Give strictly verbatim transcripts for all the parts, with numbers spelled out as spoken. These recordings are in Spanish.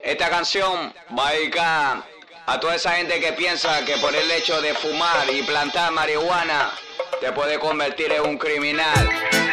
Esta canción va dedicada a toda esa gente que piensa que por el hecho de fumar y plantar marihuana te puede convertir en un criminal.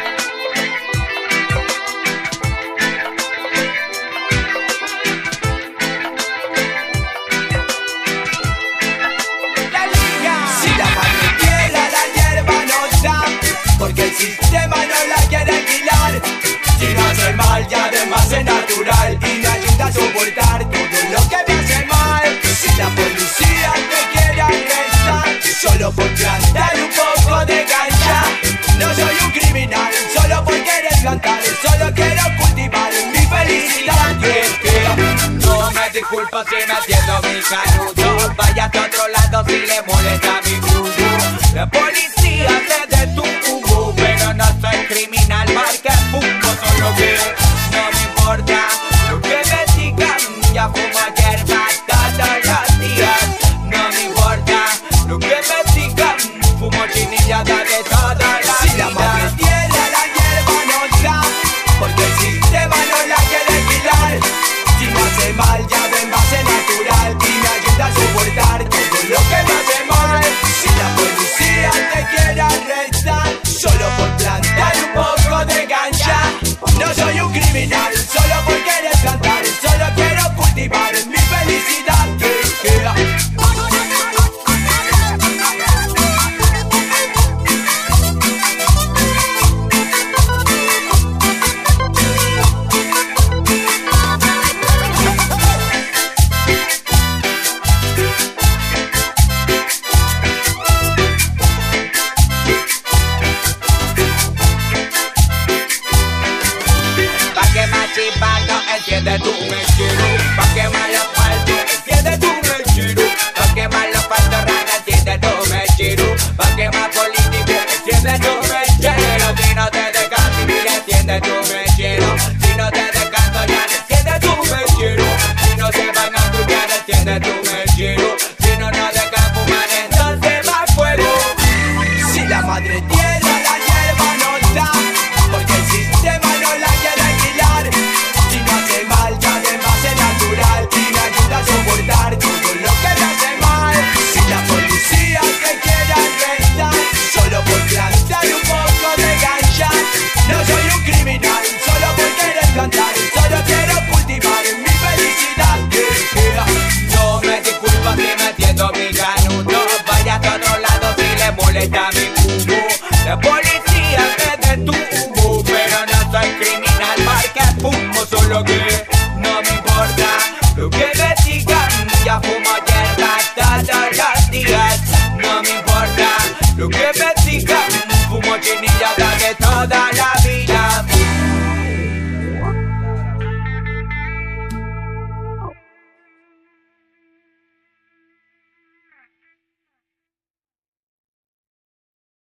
Porque el sistema no la quiere alquilar. Si no hace mal y además es natural y me ayuda a soportar todo lo que me hace mal. Si la policía te quiere arrestar solo por plantar un poco de ganja, no soy un criminal solo por querer plantar, solo quiero cultivar mi felicidad. Y es que no me disculpo si me siento mi canuto, vaya a otro lado si le molesta mi grupo. La policía te detuvo, pero no soy criminal porque fumo, solo que no me importa lo que me digan. Ya fumo hierba todos los días, no me importa lo que me digan. Fumo chinillada de toda la vida. Si la madre tierra la hierba no da, porque el sistema no la quiere alquilar. Si no hace mal ya de base natural y me ayuda a soportar todo lo que me hace mal. Si la policía te quiere arrestar solo por plantar un poco de ganja, no soy un criminal solo por querer plantar, solo quiero cultivar mi felicidad. Entiende tú me quiero, pa' que más lo falto, entiende tú me quiero, pa' que más lo falto rana, entiende tú me quiero, pa' que más político, entiende tú me quiero, si no te dejas vivir, entiende tú me quiero, si no te dejas soñar, entiende tú me quiero, si no se van a escuchar, entiende tú me quiero, si no nos dejan fumar, entonces más fuego. Si la madre tierra la hierba no da, porque el sistema no la quiere alquilar. Y me ayuda a soportar todo lo que me hace mal. Si la policía te quiere arrestar solo por plantar un poco de ganja, no soy un criminal solo por querer plantar, solo quiero cultivar mi felicidad. No me disculpo si me siento mi canuto, vaya a otro lado si le molesta mi humo. La policía me detuvo, pero no soy criminal porque fumo, solo que no me importa lo que me digan, ya fumo hierba todos